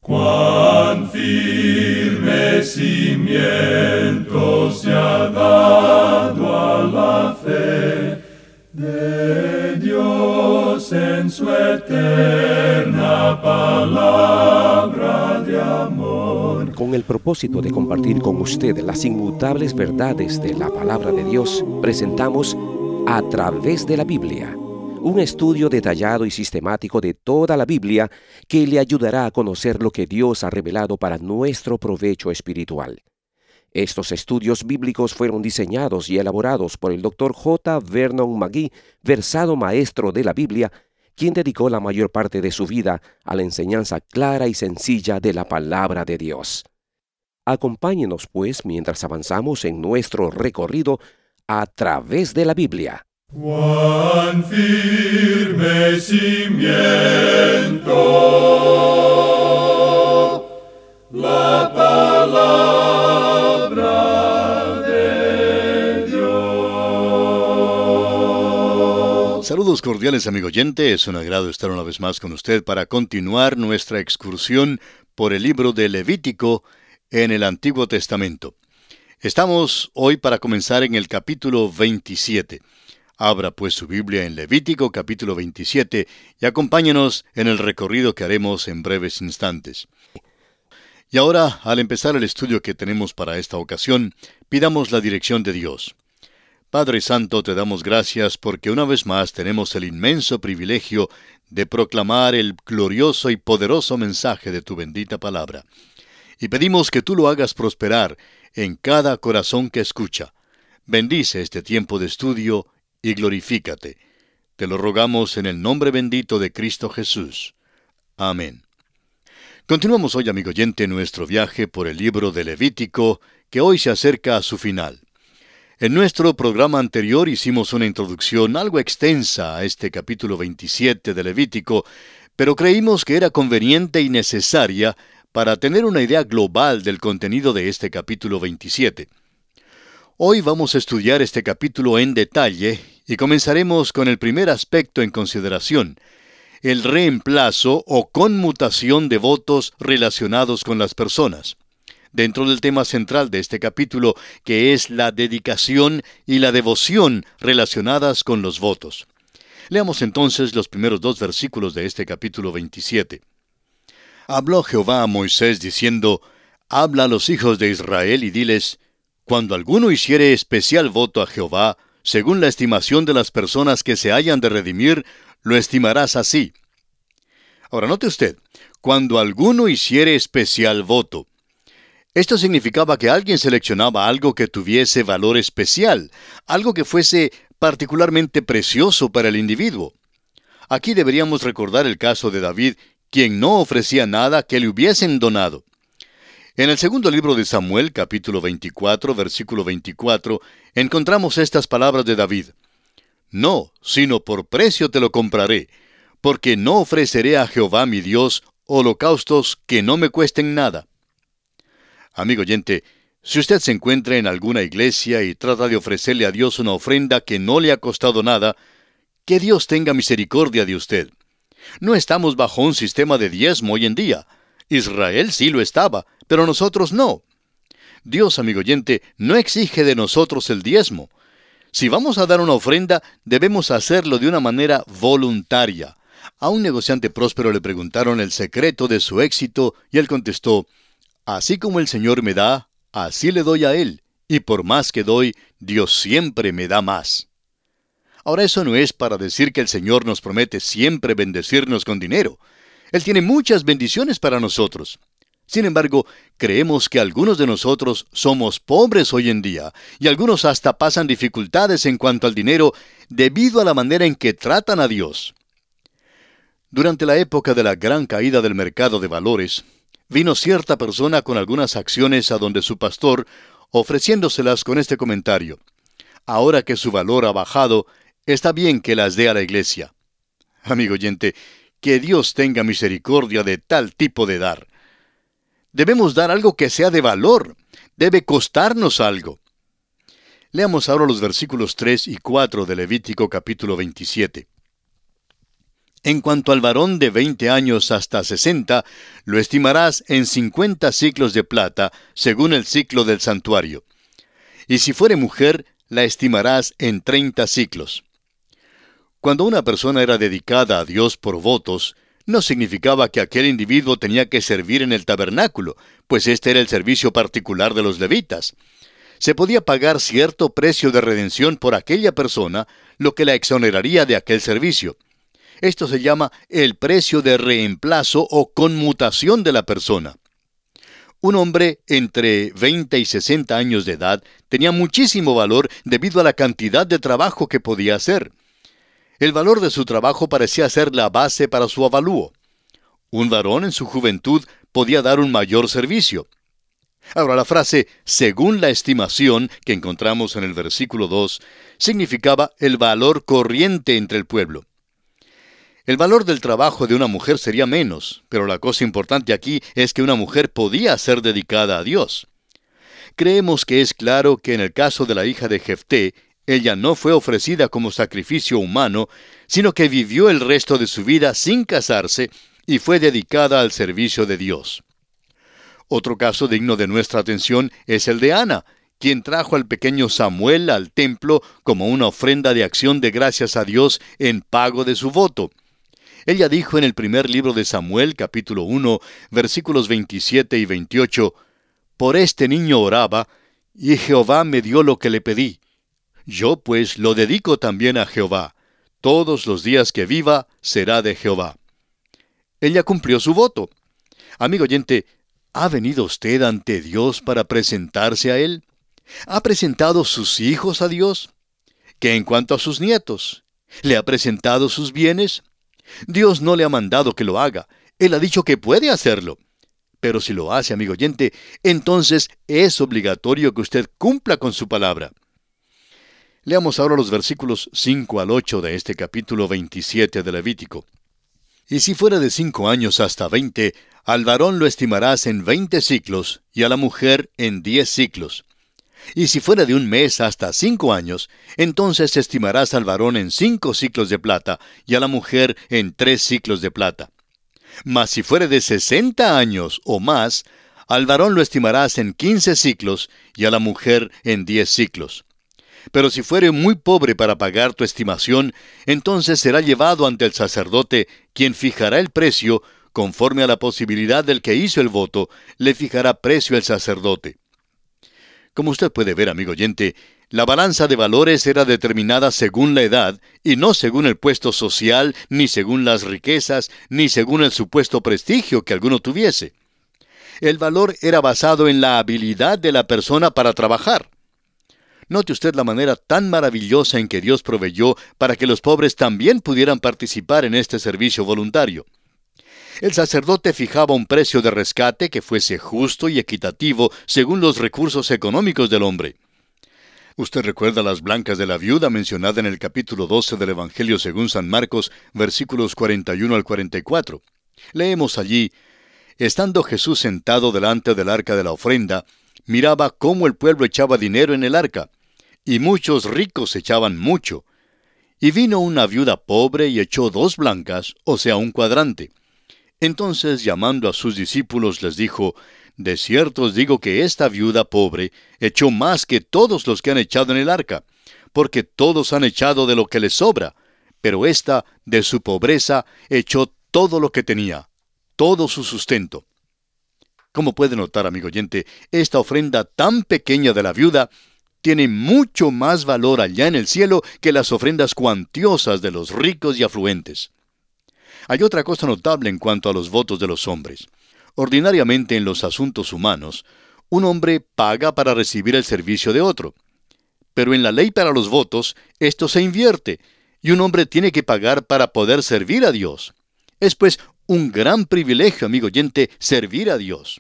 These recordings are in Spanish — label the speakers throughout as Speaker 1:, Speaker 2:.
Speaker 1: Cuán firme cimiento se ha dado a la fe de Dios en su eterna palabra de amor.
Speaker 2: Con el propósito de compartir con usted las inmutables verdades de la palabra de Dios, presentamos A Través de la Biblia, un estudio detallado y sistemático de toda la Biblia que le ayudará a conocer lo que Dios ha revelado para nuestro provecho espiritual. Estos estudios bíblicos fueron diseñados y elaborados por el Dr. J. Vernon McGee, versado maestro de la Biblia, quien dedicó la mayor parte de su vida a la enseñanza clara y sencilla de la palabra de Dios. Acompáñenos, pues, mientras avanzamos en nuestro recorrido a través de la Biblia.
Speaker 1: Cuán firme cimiento la palabra de Dios.
Speaker 3: Saludos cordiales, amigo oyente. Es un agrado estar una vez más con usted para continuar nuestra excursión por el libro de Levítico en el Antiguo Testamento. Estamos hoy para comenzar en el capítulo 27. Abra pues su Biblia en Levítico capítulo 27 y acompáñenos en el recorrido que haremos en breves instantes. Y ahora, al empezar el estudio que tenemos para esta ocasión, pidamos la dirección de Dios. Padre Santo, te damos gracias porque una vez más tenemos el inmenso privilegio de proclamar el glorioso y poderoso mensaje de tu bendita palabra. Y pedimos que tú lo hagas prosperar en cada corazón que escucha. Bendice este tiempo de estudio y glorifícate. Te lo rogamos en el nombre bendito de Cristo Jesús. Amén. Continuamos hoy, amigo oyente, nuestro viaje por el libro de Levítico, que hoy se acerca a su final. En nuestro programa anterior hicimos una introducción algo extensa a este capítulo 27 de Levítico, pero creímos que era conveniente y necesaria para tener una idea global del contenido de este capítulo 27. Hoy vamos a estudiar este capítulo en detalle y comenzaremos con el primer aspecto en consideración, el reemplazo o conmutación de votos relacionados con las personas, dentro del tema central de este capítulo, que es la dedicación y la devoción relacionadas con los votos. Leamos entonces los primeros 2 versículos de este capítulo 27. Habló Jehová a Moisés diciendo: Habla a los hijos de Israel y diles: Cuando alguno hiciere especial voto a Jehová, según la estimación de las personas que se hayan de redimir, lo estimarás así. Ahora note usted, cuando alguno hiciere especial voto. Esto significaba que alguien seleccionaba algo que tuviese valor especial, algo que fuese particularmente precioso para el individuo. Aquí deberíamos recordar el caso de David, quien no ofrecía nada que le hubiesen donado. En el segundo libro de Samuel, capítulo 24, versículo 24, encontramos estas palabras de David: No, sino por precio te lo compraré, porque no ofreceré a Jehová mi Dios holocaustos que no me cuesten nada. Amigo oyente, si usted se encuentra en alguna iglesia y trata de ofrecerle a Dios una ofrenda que no le ha costado nada, que Dios tenga misericordia de usted. No estamos bajo un sistema de diezmo hoy en día. Israel sí lo estaba, pero nosotros no. Dios, amigo oyente, no exige de nosotros el diezmo. Si vamos a dar una ofrenda, debemos hacerlo de una manera voluntaria. A un negociante próspero le preguntaron el secreto de su éxito y él contestó: Así como el Señor me da, así le doy a Él, y por más que doy, Dios siempre me da más. Ahora, eso no es para decir que el Señor nos promete siempre bendecirnos con dinero. Él tiene muchas bendiciones para nosotros. Sin embargo, creemos que algunos de nosotros somos pobres hoy en día, y algunos hasta pasan dificultades en cuanto al dinero debido a la manera en que tratan a Dios. Durante la época de la gran caída del mercado de valores, vino cierta persona con algunas acciones a donde su pastor, ofreciéndoselas con este comentario: Ahora que su valor ha bajado, está bien que las dé a la iglesia. Amigo oyente, que Dios tenga misericordia de tal tipo de dar. Debemos dar algo que sea de valor. Debe costarnos algo. Leamos ahora los versículos 3 y 4 de Levítico capítulo 27. En cuanto al varón de 20 años hasta 60, lo estimarás en 50 siclos de plata, según el siclo del santuario. Y si fuere mujer, la estimarás en 30 siclos. Cuando una persona era dedicada a Dios por votos, no significaba que aquel individuo tenía que servir en el tabernáculo, pues este era el servicio particular de los levitas. Se podía pagar cierto precio de redención por aquella persona, lo que la exoneraría de aquel servicio. Esto se llama el precio de reemplazo o conmutación de la persona. Un hombre entre 20 y 60 años de edad tenía muchísimo valor debido a la cantidad de trabajo que podía hacer. El valor de su trabajo parecía ser la base para su avalúo. Un varón en su juventud podía dar un mayor servicio. Ahora, la frase «según la estimación» que encontramos en el versículo 2 significaba el valor corriente entre el pueblo. El valor del trabajo de una mujer sería menos, pero la cosa importante aquí es que una mujer podía ser dedicada a Dios. Creemos que es claro que en el caso de la hija de Jefté, ella no fue ofrecida como sacrificio humano, sino que vivió el resto de su vida sin casarse y fue dedicada al servicio de Dios. Otro caso digno de nuestra atención es el de Ana, quien trajo al pequeño Samuel al templo como una ofrenda de acción de gracias a Dios en pago de su voto. Ella dijo en el primer libro de Samuel, capítulo 1, versículos 27 y 28, «Por este niño oraba, y Jehová me dio lo que le pedí. Yo pues lo dedico también a Jehová. Todos los días que viva será de Jehová». Ella cumplió su voto. Amigo oyente, ¿ha venido usted ante Dios para presentarse a Él? ¿Ha presentado sus hijos a Dios? ¿Qué en cuanto a sus nietos? ¿Le ha presentado sus bienes? Dios no le ha mandado que lo haga. Él ha dicho que puede hacerlo. Pero si lo hace, amigo oyente, entonces es obligatorio que usted cumpla con su palabra. Leamos ahora los versículos 5 al 8 de este capítulo 27 de Levítico. «Y si fuera de 5 años hasta 20, al varón lo estimarás en 20 siclos, y a la mujer en 10 siclos. Y si fuera de 1 mes hasta 5 años, entonces estimarás al varón en 5 siclos de plata, y a la mujer en 3 siclos de plata. Mas si fuere de 60 años o más, al varón lo estimarás en 15 siclos, y a la mujer en 10 siclos. Pero si fuere muy pobre para pagar tu estimación, entonces será llevado ante el sacerdote, quien fijará el precio, conforme a la posibilidad del que hizo el voto, le fijará precio el sacerdote». Como usted puede ver, amigo oyente, la balanza de valores era determinada según la edad, y no según el puesto social, ni según las riquezas, ni según el supuesto prestigio que alguno tuviese. El valor era basado en la habilidad de la persona para trabajar. Note usted la manera tan maravillosa en que Dios proveyó para que los pobres también pudieran participar en este servicio voluntario. El sacerdote fijaba un precio de rescate que fuese justo y equitativo según los recursos económicos del hombre. Usted recuerda las blancas de la viuda mencionada en el capítulo 12 del Evangelio según San Marcos, versículos 41 al 44. Leemos allí: «Estando Jesús sentado delante del arca de la ofrenda, miraba cómo el pueblo echaba dinero en el arca, y muchos ricos echaban mucho. Y vino una viuda pobre y echó 2 blancas, o sea, un cuadrante. Entonces, llamando a sus discípulos, les dijo: De cierto os digo que esta viuda pobre echó más que todos los que han echado en el arca, porque todos han echado de lo que les sobra, pero ésta, de su pobreza, echó todo lo que tenía, todo su sustento». Como puede notar, amigo oyente, esta ofrenda tan pequeña de la viuda tiene mucho más valor allá en el cielo que las ofrendas cuantiosas de los ricos y afluentes. Hay otra cosa notable en cuanto a los votos de los hombres. Ordinariamente en los asuntos humanos, un hombre paga para recibir el servicio de otro. Pero en la ley para los votos, esto se invierte, y un hombre tiene que pagar para poder servir a Dios. Es pues un gran privilegio, amigo oyente, servir a Dios.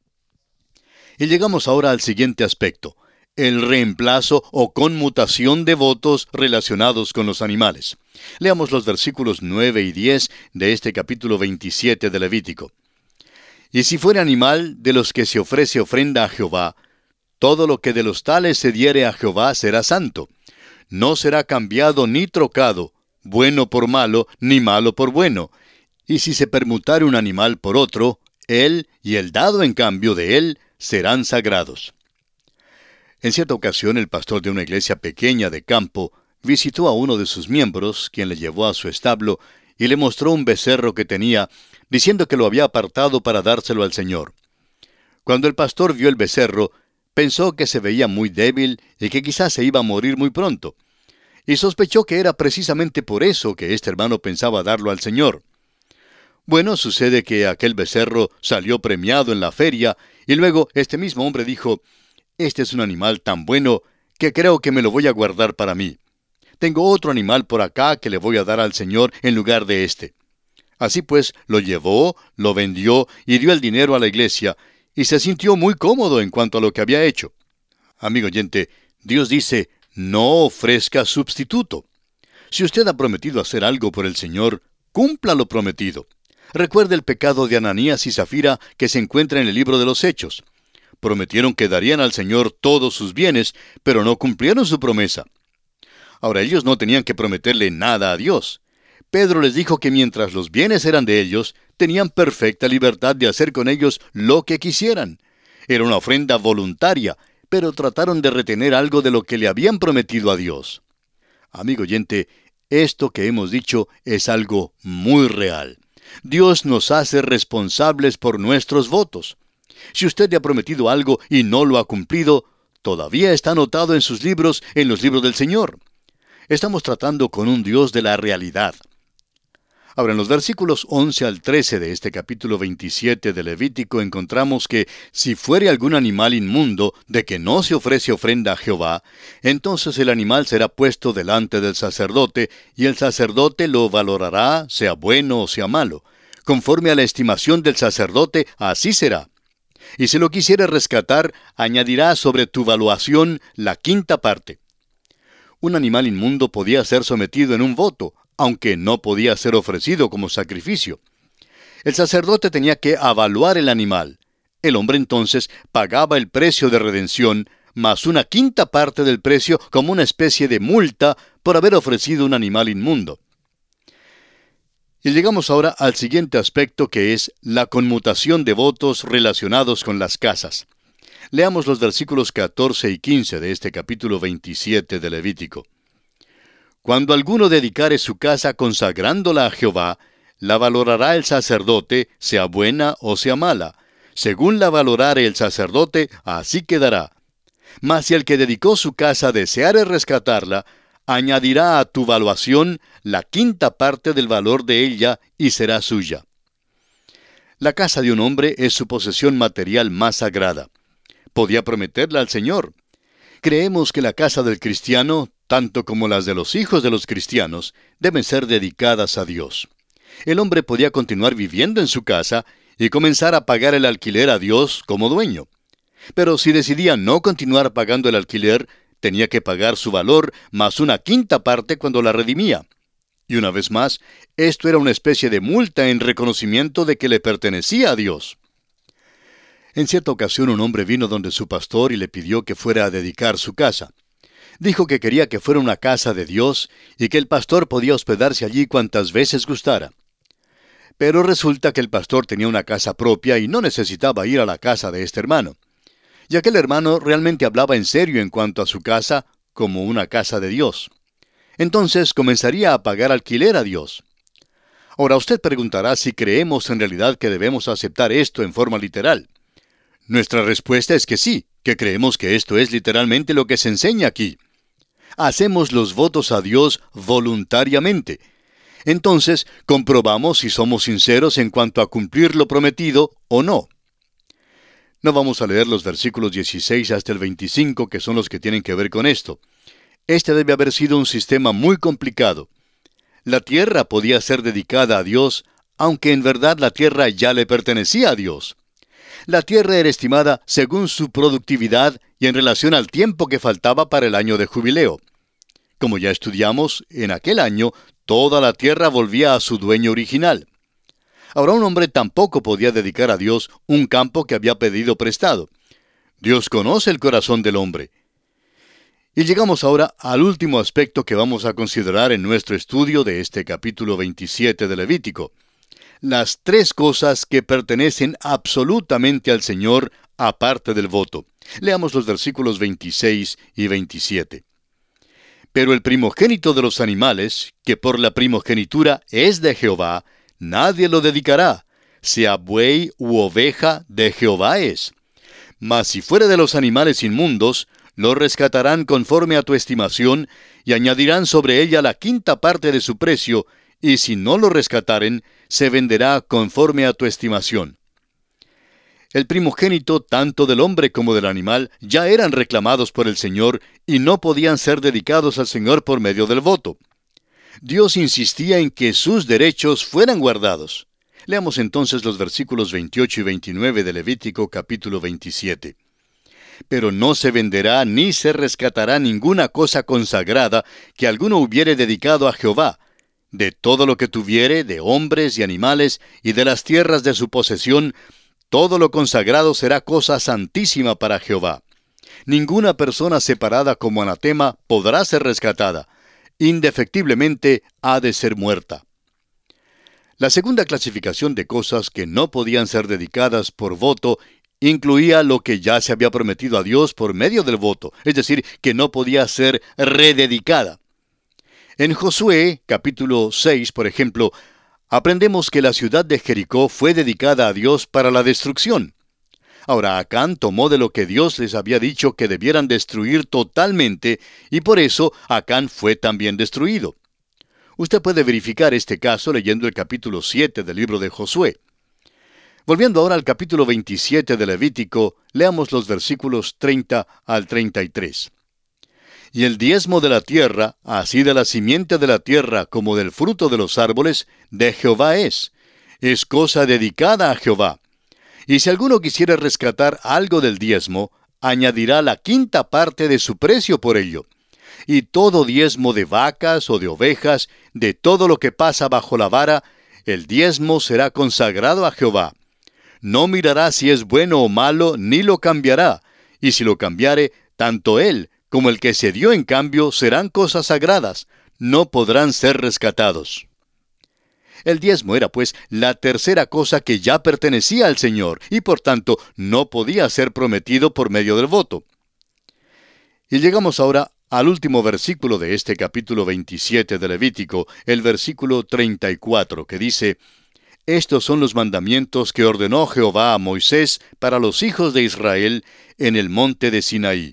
Speaker 3: Y llegamos ahora al siguiente aspecto: el reemplazo o conmutación de votos relacionados con los animales. Leamos los versículos 9 y 10 de este capítulo 27 de Levítico. «Y si fuere animal de los que se ofrece ofrenda a Jehová, todo lo que de los tales se diere a Jehová será santo. No será cambiado ni trocado, bueno por malo, ni malo por bueno. Y si se permutare un animal por otro, él y el dado en cambio de él serán sagrados. En cierta ocasión, el pastor de una iglesia pequeña de campo visitó a uno de sus miembros, quien le llevó a su establo y le mostró un becerro que tenía, diciendo que lo había apartado para dárselo al Señor. Cuando el pastor vio el becerro, pensó que se veía muy débil y que quizás se iba a morir muy pronto, y sospechó que era precisamente por eso que este hermano pensaba darlo al Señor. Bueno, sucede que aquel becerro salió premiado en la feria, y luego este mismo hombre dijo: «Este es un animal tan bueno que creo que me lo voy a guardar para mí. Tengo otro animal por acá que le voy a dar al Señor en lugar de este». Así pues, lo llevó, lo vendió y dio el dinero a la iglesia, y se sintió muy cómodo en cuanto a lo que había hecho. Amigo oyente, Dios dice: no ofrezca sustituto. Si usted ha prometido hacer algo por el Señor, cumpla lo prometido. Recuerde el pecado de Ananías y Zafira que se encuentra en el libro de los Hechos. Prometieron que darían al Señor todos sus bienes, pero no cumplieron su promesa. Ahora, ellos no tenían que prometerle nada a Dios. Pedro les dijo que mientras los bienes eran de ellos, tenían perfecta libertad de hacer con ellos lo que quisieran. Era una ofrenda voluntaria, pero trataron de retener algo de lo que le habían prometido a Dios. Amigo oyente, esto que hemos dicho es algo muy real. Dios nos hace responsables por nuestros votos. Si usted le ha prometido algo y no lo ha cumplido, todavía está anotado en sus libros, en los libros del Señor. Estamos tratando con un Dios de la realidad. Ahora, en los versículos 11 al 13 de este capítulo 27 de Levítico encontramos que si fuere algún animal inmundo de que no se ofrece ofrenda a Jehová, entonces el animal será puesto delante del sacerdote, y el sacerdote lo valorará, sea bueno o sea malo. Conforme a la estimación del sacerdote, así será. Y si lo quisiere rescatar, añadirá sobre tu valuación la quinta parte. Un animal inmundo podía ser sometido en un voto, aunque no podía ser ofrecido como sacrificio. El sacerdote tenía que avaluar el animal. El hombre entonces pagaba el precio de redención, más una quinta parte del precio como una especie de multa por haber ofrecido un animal inmundo. Y llegamos ahora al siguiente aspecto, que es la conmutación de votos relacionados con las casas. Leamos los versículos 14 y 15 de este capítulo 27 de Levítico. Cuando alguno dedicare su casa consagrándola a Jehová, la valorará el sacerdote, sea buena o sea mala. Según la valorare el sacerdote, así quedará. Mas si el que dedicó su casa deseare rescatarla, añadirá a tu valuación la quinta parte del valor de ella y será suya. La casa de un hombre es su posesión material más sagrada. Podía prometerla al Señor. Creemos que la casa del cristiano, tanto como las de los hijos de los cristianos, deben ser dedicadas a Dios. El hombre podía continuar viviendo en su casa y comenzar a pagar el alquiler a Dios como dueño. Pero si decidía no continuar pagando el alquiler, tenía que pagar su valor más una quinta parte cuando la redimía. Y una vez más, esto era una especie de multa en reconocimiento de que le pertenecía a Dios. En cierta ocasión un hombre vino donde su pastor y le pidió que fuera a dedicar su casa. Dijo que quería que fuera una casa de Dios y que el pastor podía hospedarse allí cuantas veces gustara. Pero resulta que el pastor tenía una casa propia y no necesitaba ir a la casa de este hermano. Y aquel hermano realmente hablaba en serio en cuanto a su casa como una casa de Dios. Entonces comenzaría a pagar alquiler a Dios. Ahora usted preguntará si creemos en realidad que debemos aceptar esto en forma literal. Nuestra respuesta es que sí, que creemos que esto es literalmente lo que se enseña aquí. Hacemos los votos a Dios voluntariamente. Entonces, comprobamos si somos sinceros en cuanto a cumplir lo prometido o no. No vamos a leer los versículos 16 hasta el 25, que son los que tienen que ver con esto. Este debe haber sido un sistema muy complicado. La tierra podía ser dedicada a Dios, aunque en verdad la tierra ya le pertenecía a Dios. La tierra era estimada según su productividad y en relación al tiempo que faltaba para el año de jubileo. Como ya estudiamos, en aquel año toda la tierra volvía a su dueño original. Ahora un hombre tampoco podía dedicar a Dios un campo que había pedido prestado. Dios conoce el corazón del hombre. Y llegamos ahora al último aspecto que vamos a considerar en nuestro estudio de este capítulo 27 de Levítico. Las tres cosas que pertenecen absolutamente al Señor aparte del voto. Leamos los versículos 26 y 27. Pero el primogénito de los animales, que por la primogenitura es de Jehová, nadie lo dedicará, sea buey u oveja, de Jehová es. Mas si fuere de los animales inmundos, lo rescatarán conforme a tu estimación, y añadirán sobre ella la quinta parte de su precio, y si no lo rescataren, se venderá conforme a tu estimación. El primogénito, tanto del hombre como del animal, ya eran reclamados por el Señor, y no podían ser dedicados al Señor por medio del voto. Dios insistía en que sus derechos fueran guardados. Leamos entonces los versículos 28 y 29 de Levítico capítulo 27. Pero no se venderá ni se rescatará ninguna cosa consagrada que alguno hubiere dedicado a Jehová. De todo lo que tuviere, de hombres y animales, y de las tierras de su posesión, todo lo consagrado será cosa santísima para Jehová. Ninguna persona separada como anatema podrá ser rescatada. Indefectiblemente ha de ser muerta. La segunda clasificación de cosas que no podían ser dedicadas por voto incluía lo que ya se había prometido a Dios por medio del voto, es decir, que no podía ser rededicada. En Josué, capítulo 6, por ejemplo, aprendemos que la ciudad de Jericó fue dedicada a Dios para la destrucción. Ahora, Acán tomó de lo que Dios les había dicho que debieran destruir totalmente, y por eso Acán fue también destruido. Usted puede verificar este caso leyendo el capítulo 7 del libro de Josué. Volviendo ahora al capítulo 27 de Levítico, leamos los versículos 30 al 33. Y el diezmo de la tierra, así de la simiente de la tierra como del fruto de los árboles, de Jehová es cosa dedicada a Jehová. Y si alguno quisiera rescatar algo del diezmo, añadirá la quinta parte de su precio por ello. Y todo diezmo de vacas o de ovejas, de todo lo que pasa bajo la vara, el diezmo será consagrado a Jehová. No mirará si es bueno o malo, ni lo cambiará, y si lo cambiare, tanto él como el que se dio en cambio serán cosas sagradas, no podrán ser rescatados. El diezmo era, pues, la tercera cosa que ya pertenecía al Señor, y por tanto no podía ser prometido por medio del voto. Y llegamos ahora al último versículo de este capítulo 27 de Levítico, el versículo 34, que dice: Estos son los mandamientos que ordenó Jehová a Moisés para los hijos de Israel en el monte de Sinaí.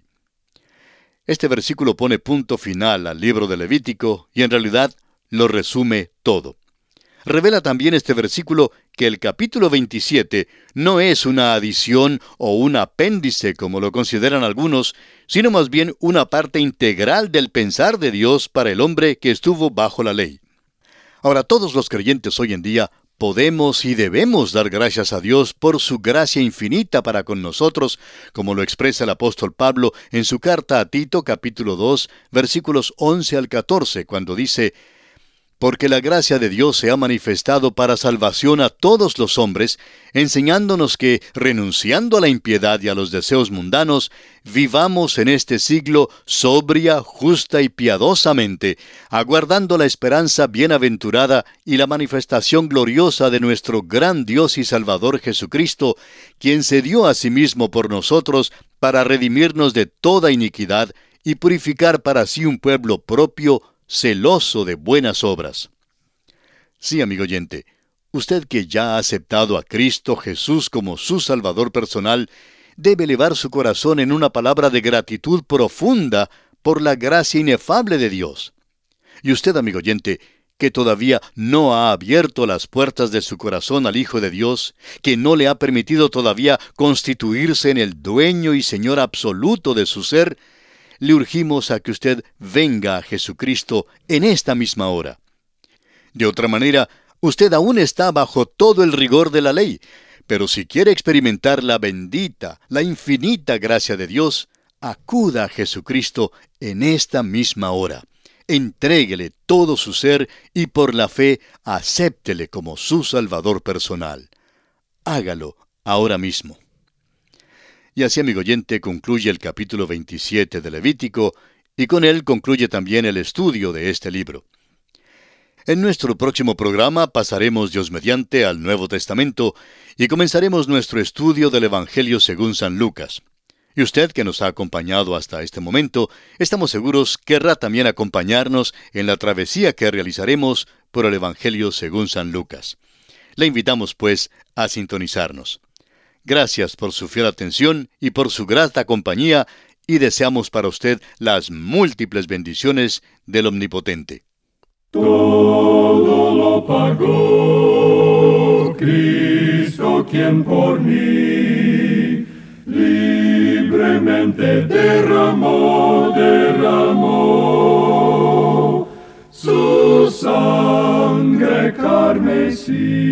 Speaker 3: Este versículo pone punto final al libro de Levítico y en realidad lo resume todo. Revela también este versículo que el capítulo 27 no es una adición o un apéndice como lo consideran algunos, sino más bien una parte integral del pensar de Dios para el hombre que estuvo bajo la ley. Ahora, todos los creyentes hoy en día podemos y debemos dar gracias a Dios por su gracia infinita para con nosotros, como lo expresa el apóstol Pablo en su carta a Tito, capítulo 2, versículos 11 al 14, cuando dice: Porque la gracia de Dios se ha manifestado para salvación a todos los hombres, enseñándonos que, renunciando a la impiedad y a los deseos mundanos, vivamos en este siglo sobria, justa y piadosamente, aguardando la esperanza bienaventurada y la manifestación gloriosa de nuestro gran Dios y Salvador Jesucristo, quien se dio a sí mismo por nosotros para redimirnos de toda iniquidad y purificar para sí un pueblo propio, celoso de buenas obras. Sí, amigo oyente, usted que ya ha aceptado a Cristo Jesús como su Salvador personal, debe elevar su corazón en una palabra de gratitud profunda por la gracia inefable de Dios. Y usted, amigo oyente, que todavía no ha abierto las puertas de su corazón al Hijo de Dios, que no le ha permitido todavía constituirse en el dueño y Señor absoluto de su ser, le urgimos a que usted venga a Jesucristo en esta misma hora. De otra manera, usted aún está bajo todo el rigor de la ley, pero si quiere experimentar la bendita, la infinita gracia de Dios, acuda a Jesucristo en esta misma hora. Entréguele todo su ser y por la fe acéptele como su Salvador personal. Hágalo ahora mismo. Y así, amigo oyente, concluye el capítulo 27 de Levítico, Y con él concluye también el estudio de este libro. En nuestro próximo programa pasaremos, Dios mediante, al Nuevo Testamento y comenzaremos nuestro estudio del Evangelio según San Lucas. Y usted que nos ha acompañado hasta este momento, estamos seguros querrá también acompañarnos en la travesía que realizaremos por el Evangelio según San Lucas. Le invitamos, pues, a sintonizarnos. Gracias por su fiel atención y por su grata compañía, y deseamos para usted las múltiples bendiciones del Omnipotente.
Speaker 1: Todo lo pagó Cristo, quien por mí libremente derramó su sangre carmesí.